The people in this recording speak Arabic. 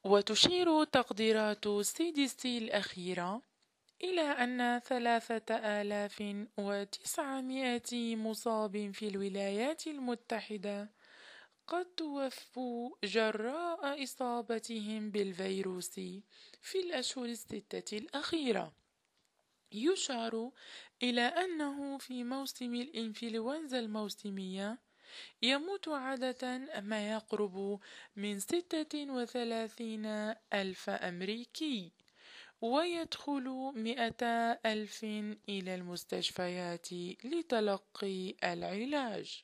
وتشير تقديرات CDC الأخيرة إلى أن 3900 مصاب في الولايات المتحدة قد توفوا جراء إصابتهم بالفيروس في الأشهر الستة الأخيرة. يشار إلى أنه في موسم الإنفلونزا الموسمية يموت عادة ما يقرب من 36 ألف أمريكي، ويدخل 100 ألف إلى المستشفيات لتلقي العلاج.